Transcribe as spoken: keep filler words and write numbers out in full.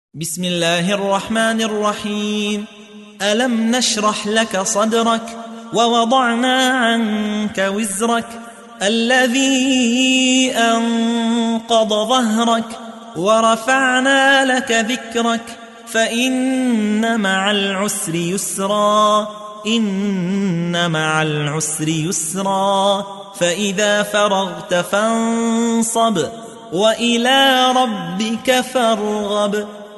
بسم الله الرحمن الرحيم. ألم نشرح لك صدرك ووضعنا عنك وزرك الذي أنقض ظهرك ورفعنا لك ذكرك فإن مع العسر يسرا إن مع العسر يسرا فإذا فرغت فانصب وإلى ربك فارغب.